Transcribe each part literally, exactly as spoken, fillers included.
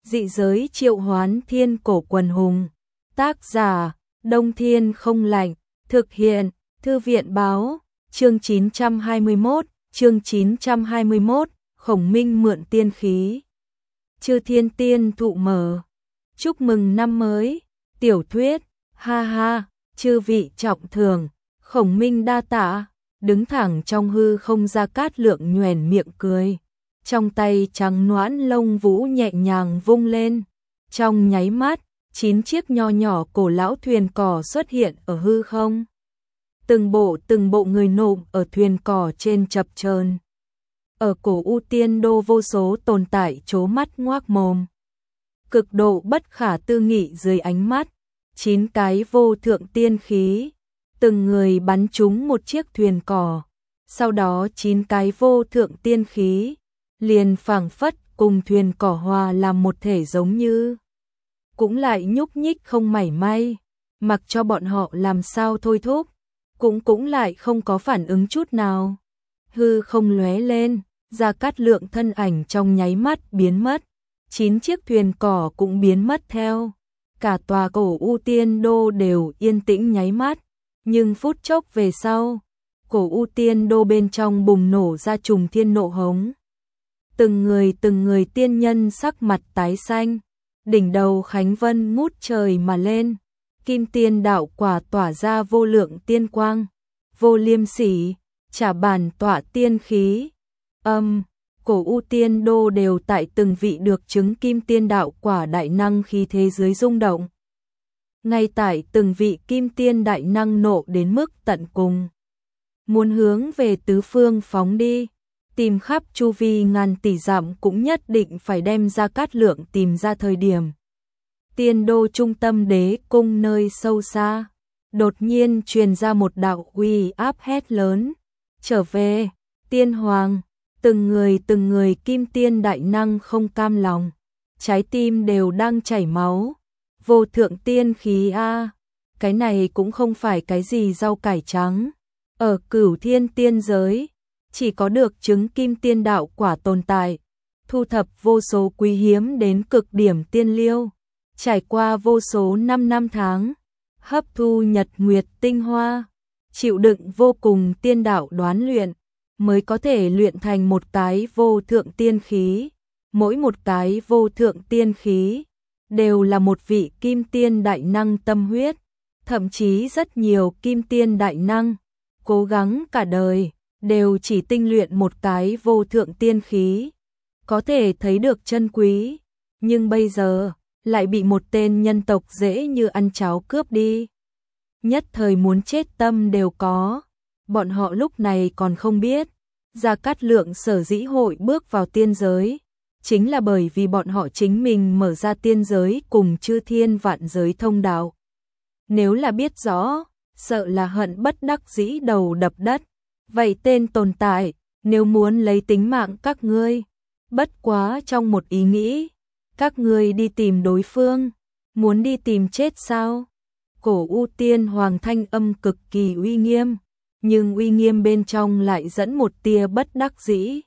Dị giới triệu hoán thiên cổ quần hùng. Tác giả, Đông Thiên không lạnh. Thực hiện, Thư viện báo. Chương chín trăm hai mươi mốt, chương chín trăm hai mươi mốt, Khổng Minh mượn tiên khí. Chư Thiên Tiên thụ mở. Chúc mừng năm mới. Tiểu thuyết, ha ha, chư vị trọng thường. Khổng Minh đa tạ. Đứng thẳng trong hư không, Gia Cát Lượng nhoẻn miệng cười. Trong tay trắng nõn lông vũ nhẹ nhàng vung lên. Trong nháy mắt, chín chiếc nho nhỏ cổ lão thuyền cỏ xuất hiện ở hư không. Từng bộ từng bộ người nộm ở thuyền cỏ trên chập chờn. Ở cổ U Tiên Đô vô số tồn tại trố mắt ngoác mồm. Cực độ bất khả tư nghị dưới ánh mắt, chín cái vô thượng tiên khí, từng người bắn trúng một chiếc thuyền cỏ. Sau đó chín cái vô thượng tiên khí liền phảng phất cùng thuyền cỏ hòa làm một thể, giống như cũng lại nhúc nhích không mảy may, mặc cho bọn họ làm sao thôi thúc, cũng cũng lại không có phản ứng chút nào. Hư không lóe lên, Gia Cát Lượng thân ảnh trong nháy mắt biến mất, chín chiếc thuyền cỏ cũng biến mất theo. Cả tòa cổ U Tiên Đô đều yên tĩnh nháy mắt, nhưng phút chốc về sau, cổ U Tiên Đô bên trong bùng nổ ra trùng thiên nộ hống. Từng người từng người tiên nhân sắc mặt tái xanh, đỉnh đầu Khánh Vân ngút trời mà lên, kim tiên đạo quả tỏa ra vô lượng tiên quang, vô liêm sỉ, trả bản tỏa tiên khí. Âm, cổ U Tiên Đô đều tại từng vị được chứng kim tiên đạo quả đại năng khí thế dưới rung động. Ngay tại từng vị kim tiên đại năng nộ đến mức tận cùng, muốn hướng về tứ phương phóng đi, tìm khắp chu vi ngàn tỷ dặm cũng nhất định phải đem Gia Cát Lượng tìm ra. Thời điểm Tiên Đô trung tâm đế cung nơi sâu xa, đột nhiên truyền ra một đạo uy áp hét lớn: trở về, tiên hoàng! Từng người từng người kim tiên đại năng không cam lòng, trái tim đều đang chảy máu. Vô thượng tiên khí a, cái này cũng không phải cái gì rau cải trắng. Ở Cửu Thiên tiên giới, chỉ có được chứng kim tiên đạo quả tồn tại, thu thập vô số quý hiếm đến cực điểm tiên liêu, trải qua vô số năm năm tháng, hấp thu nhật nguyệt tinh hoa, chịu đựng vô cùng tiên đạo đoán luyện, mới có thể luyện thành một cái vô thượng tiên khí. Mỗi một cái vô thượng tiên khí đều là một vị kim tiên đại năng tâm huyết, thậm chí rất nhiều kim tiên đại năng cố gắng cả đời đều chỉ tinh luyện một cái vô thượng tiên khí, có thể thấy được chân quý, nhưng bây giờ lại bị một tên nhân tộc dễ như ăn cháo cướp đi. Nhất thời muốn chết tâm đều có. Bọn họ lúc này còn không biết, Gia Cát Lượng sở dĩ hội bước vào tiên giới, chính là bởi vì bọn họ chính mình mở ra tiên giới cùng chư thiên vạn giới thông đạo. Nếu là biết rõ, sợ là hận bất đắc dĩ đầu đập đất. Vậy tên tồn tại, nếu muốn lấy tính mạng các ngươi, bất quá trong một ý nghĩ, các ngươi đi tìm đối phương, muốn đi tìm chết sao? Cổ U Tiên Hoàng thanh âm cực kỳ uy nghiêm, nhưng uy nghiêm bên trong lại dẫn một tia bất đắc dĩ.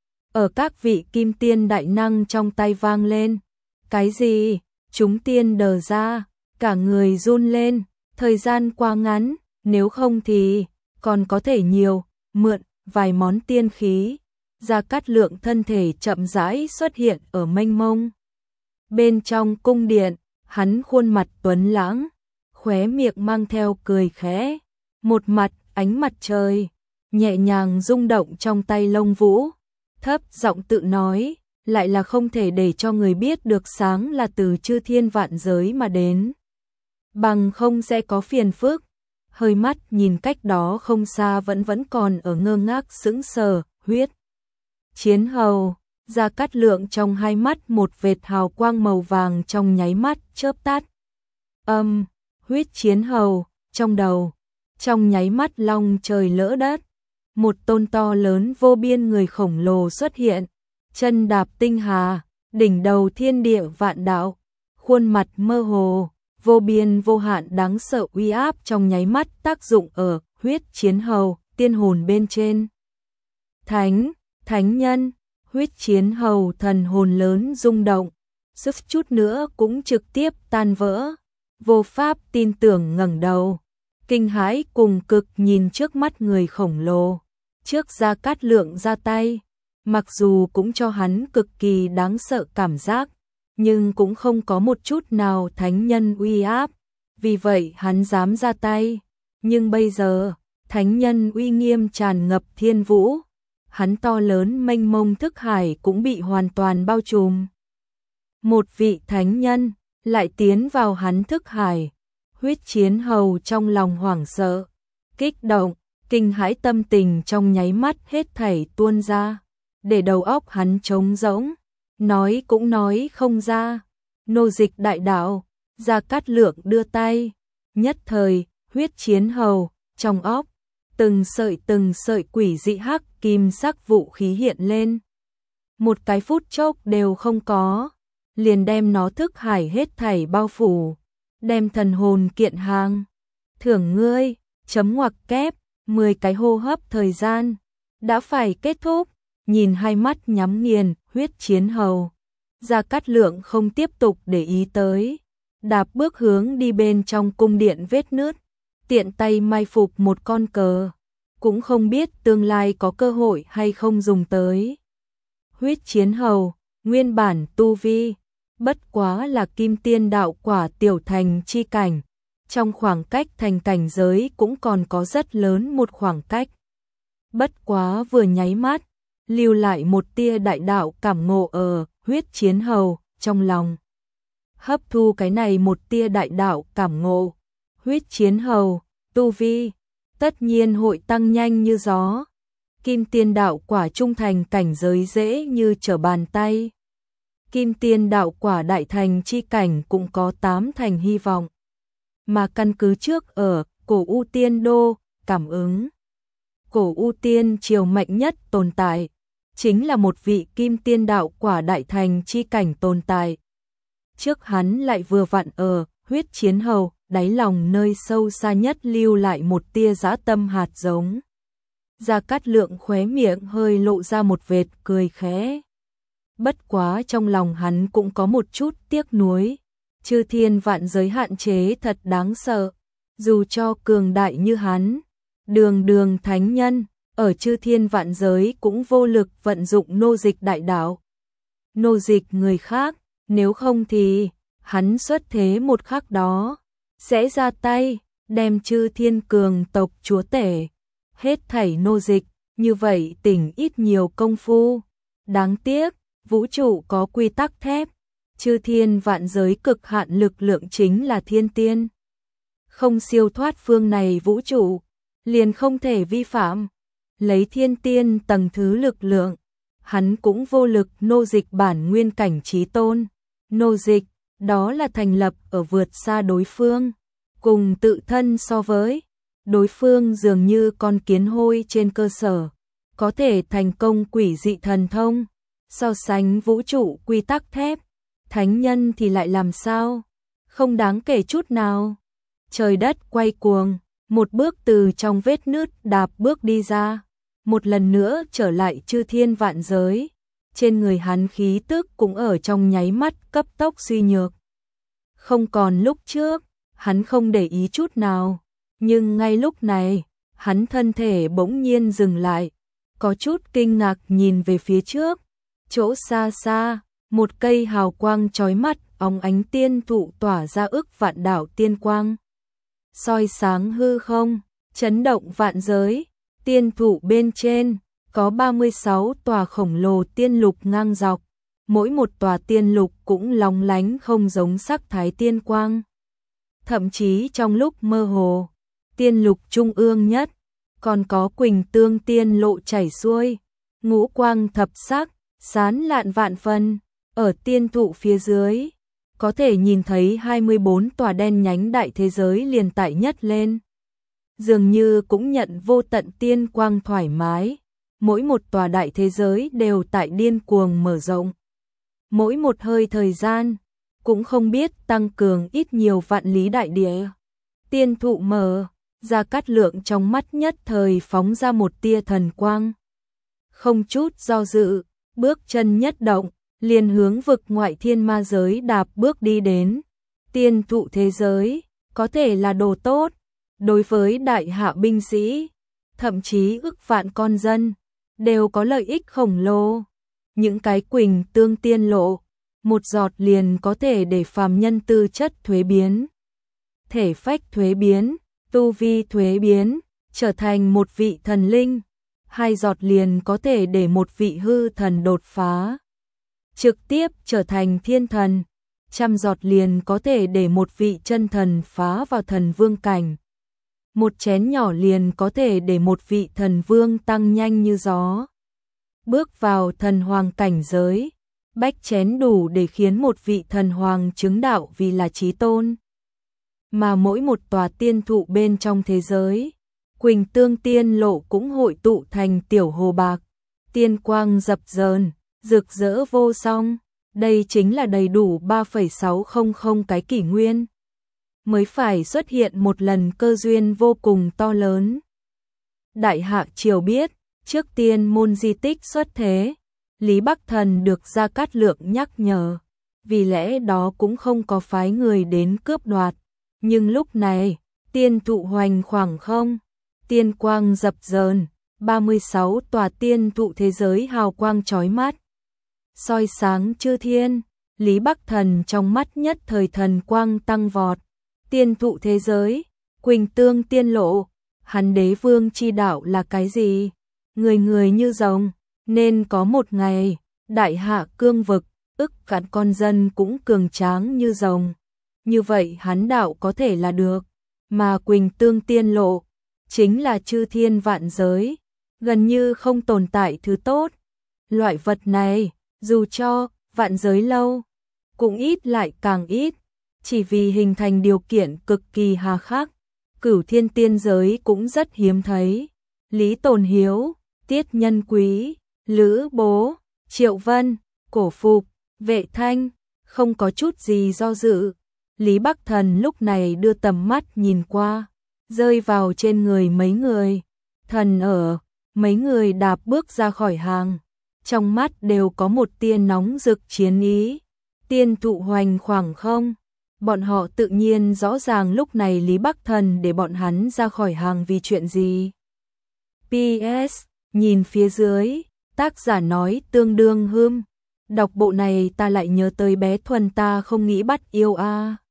Ở các vị kim tiên đại năng trong tay vang lên. Cái gì? Chúng tiên đờ ra, cả người run lên, thời gian quá ngắn, nếu không thì còn có thể nhiều, mượn vài món tiên khí. Gia Cát Lượng thân thể chậm rãi xuất hiện ở mênh mông bên trong cung điện, hắn khuôn mặt tuấn lãng, khóe miệng mang theo cười khẽ, một mặt ánh mặt trời nhẹ nhàng rung động trong tay lông vũ, thấp giọng tự nói, lại là không thể để cho người biết được sáng là từ chư thiên vạn giới mà đến, bằng không sẽ có phiền phức. Hơi mắt nhìn cách đó không xa vẫn vẫn còn ở ngơ ngác sững sờ, huyết chiến hầu. Gia Cát Lượng trong hai mắt một vệt hào quang màu vàng trong nháy mắt chớp tắt. Âm, huyết chiến hầu, trong đầu, trong nháy mắt long trời lỡ đất, một tôn to lớn vô biên người khổng lồ xuất hiện, chân đạp tinh hà, đỉnh đầu thiên địa vạn đạo, khuôn mặt mơ hồ, vô biên vô hạn đáng sợ uy áp trong nháy mắt tác dụng ở huyết chiến hầu, tiên hồn bên trên. Thánh, thánh nhân, huyết chiến hầu thần hồn lớn rung động, sức chút nữa cũng trực tiếp tan vỡ. Vô pháp tin tưởng ngẩng đầu, kinh hãi cùng cực nhìn trước mắt người khổng lồ. Trước Gia Cát Lượng ra tay, mặc dù cũng cho hắn cực kỳ đáng sợ cảm giác, nhưng cũng không có một chút nào thánh nhân uy áp, vì vậy hắn dám ra tay. Nhưng bây giờ, thánh nhân uy nghiêm tràn ngập thiên vũ, hắn to lớn mênh mông thức hải cũng bị hoàn toàn bao trùm. Một vị thánh nhân lại tiến vào hắn thức hải, Huyết Chiến Hầu trong lòng hoảng sợ, kích động, kinh hãi, tâm tình trong nháy mắt hết thảy tuôn ra, để đầu óc hắn trống rỗng, nói cũng nói không ra. Nô dịch đại đạo, Gia Cát Lượng đưa tay, nhất thời, Huyết Chiến Hầu trong óc, từng sợi từng sợi quỷ dị hắc kim sắc vũ khí hiện lên. Một cái phút chốc đều không có, liền đem nó thức hải hết thảy bao phủ, đem thần hồn kiện hàng. Thưởng ngươi, chấm ngoặc kép, mười cái hô hấp thời gian, đã phải kết thúc, nhìn hai mắt nhắm nghiền, Huyết Chiến Hầu. Gia Cát Lượng không tiếp tục để ý tới, đạp bước hướng đi bên trong cung điện vết nứt, tiện tay mai phục một con cờ, cũng không biết tương lai có cơ hội hay không dùng tới. Huyết Chiến Hầu, nguyên bản tu vi, bất quá là kim tiên đạo quả tiểu thành chi cảnh, trong khoảng cách thành cảnh giới cũng còn có rất lớn một khoảng cách. Bất quá vừa nháy mắt, lưu lại một tia đại đạo cảm ngộ ở Huyết Chiến Hầu trong lòng. Hấp thu cái này một tia đại đạo cảm ngộ, Huyết Chiến Hầu, tu vi, tất nhiên hội tăng nhanh như gió. Kim tiên đạo quả trung thành cảnh giới dễ như trở bàn tay. Kim tiên đạo quả đại thành chi cảnh cũng có tám thành hy vọng. Mà căn cứ trước ở Cổ U Tiên Đô, cảm ứng. Cổ U Tiên triều mạnh nhất tồn tại, chính là một vị kim tiên đạo quả đại thành chi cảnh tồn tại. Trước hắn lại vừa vặn ở Huyết Chiến Hầu, đáy lòng nơi sâu xa nhất lưu lại một tia dã tâm hạt giống. Gia Cát Lượng khóe miệng hơi lộ ra một vệt cười khẽ. Bất quá trong lòng hắn cũng có một chút tiếc nuối. Chư thiên vạn giới hạn chế thật đáng sợ. Dù cho cường đại như hắn, đường đường thánh nhân, ở chư thiên vạn giới cũng vô lực vận dụng nô dịch đại đạo. Nô dịch người khác, nếu không thì hắn xuất thế một khắc đó, sẽ ra tay, đem chư thiên cường tộc chúa tể, hết thảy nô dịch, như vậy tỉnh ít nhiều công phu. Đáng tiếc, vũ trụ có quy tắc thép, chư thiên vạn giới cực hạn lực lượng chính là thiên tiên. Không siêu thoát phương này vũ trụ, liền không thể vi phạm. Lấy thiên tiên tầng thứ lực lượng, hắn cũng vô lực nô dịch bản nguyên cảnh trí tôn. Nô dịch, đó là thành lập ở vượt xa đối phương, cùng tự thân so với. Đối phương dường như con kiến hôi trên cơ sở, có thể thành công quỷ dị thần thông, so sánh vũ trụ quy tắc thép, thánh nhân thì lại làm sao? Không đáng kể chút nào. Trời đất quay cuồng, một bước từ trong vết nứt đạp bước đi ra, một lần nữa trở lại chư thiên vạn giới. Trên người hắn khí tức cũng ở trong nháy mắt cấp tốc suy nhược. Không còn lúc trước, hắn không để ý chút nào. Nhưng ngay lúc này, hắn thân thể bỗng nhiên dừng lại, có chút kinh ngạc nhìn về phía trước. Chỗ xa xa, một cây hào quang chói mắt, óng ánh tiên thụ tỏa ra ức vạn đạo tiên quang. Soi sáng hư không, chấn động vạn giới, tiên thụ bên trên, có ba mươi sáu tòa khổng lồ tiên lục ngang dọc, mỗi một tòa tiên lục cũng lóng lánh không giống sắc thái tiên quang. Thậm chí trong lúc mơ hồ, tiên lục trung ương nhất, còn có quỳnh tương tiên lộ chảy xuôi, ngũ quang thập sắc, sán lạn vạn phân. Ở tiên thụ phía dưới, có thể nhìn thấy hai mươi bốn tòa đen nhánh đại thế giới liền tại nhất lên. Dường như cũng nhận vô tận tiên quang thoải mái, mỗi một tòa đại thế giới đều tại điên cuồng mở rộng. Mỗi một hơi thời gian, cũng không biết tăng cường ít nhiều vạn lý đại địa. Tiên thụ mở, Gia Cát Lượng trong mắt nhất thời phóng ra một tia thần quang. Không chút do dự, bước chân nhất động, liền hướng vực ngoại thiên ma giới đạp bước đi đến. Tiên thụ thế giới, có thể là đồ tốt, đối với đại hạ binh sĩ, thậm chí ức vạn con dân, đều có lợi ích khổng lồ. Những cái quỳnh tương tiên lộ, một giọt liền có thể để phàm nhân tư chất thuế biến, thể phách thuế biến, tu vi thuế biến, trở thành một vị thần linh. Hai giọt liền có thể để một vị hư thần đột phá, trực tiếp trở thành thiên thần. Trăm giọt liền có thể để một vị chân thần phá vào thần vương cảnh. Một chén nhỏ liền có thể để một vị thần vương tăng nhanh như gió, bước vào thần hoàng cảnh giới. Bách chén đủ để khiến một vị thần hoàng chứng đạo vì là chí tôn. Mà mỗi một tòa tiên thụ bên trong thế giới, quỳnh tương tiên lộ cũng hội tụ thành tiểu hồ bạc, tiên quang dập dờn, rực rỡ vô song. Đây chính là đầy đủ ba phẩy sáu không không cái kỷ nguyên mới phải xuất hiện một lần cơ duyên vô cùng to lớn. Đại Hạ Triều biết, trước tiên môn di tích xuất thế, Lý Bắc Thần được Gia Cát Lượng nhắc nhở, vì lẽ đó cũng không có phái người đến cướp đoạt. Nhưng lúc này, tiên thụ hoành khoảng không, tiên quang dập dờn, ba mươi sáu tòa tiên thụ thế giới hào quang chói mắt, soi sáng chư thiên. Lý Bắc Thần trong mắt nhất thời thần quang tăng vọt. Tiên thụ thế giới, quỳnh tương tiên lộ, hắn đế vương chi đạo là cái gì? Người người như rồng, nên có một ngày, đại hạ cương vực, ức vạn con dân cũng cường tráng như rồng. Như vậy hắn đạo có thể là được, mà quỳnh tương tiên lộ, chính là chư thiên vạn giới, gần như không tồn tại thứ tốt. Loại vật này, dù cho vạn giới lâu, cũng ít lại càng ít, chỉ vì hình thành điều kiện cực kỳ hà khắc. Cửu thiên tiên giới cũng rất hiếm thấy. Lý Tồn Hiếu, Tiết Nhân Quý, Lữ Bố, Triệu Vân, Cổ Phục, Vệ Thanh, không có chút gì do dự. Lý Bắc Thần lúc này đưa tầm mắt nhìn qua, rơi vào trên người mấy người. Thần ở, mấy người đạp bước ra khỏi hàng, trong mắt đều có một tia nóng rực chiến ý. Tiên thụ hoành khoảng không, bọn họ tự nhiên rõ ràng lúc này Lý Bắc Thần để bọn hắn ra khỏi hàng vì chuyện gì. pê ét, nhìn phía dưới, tác giả nói tương đương hươm. Đọc bộ này ta lại nhớ tới bé Thuần ta không nghĩ bắt yêu a.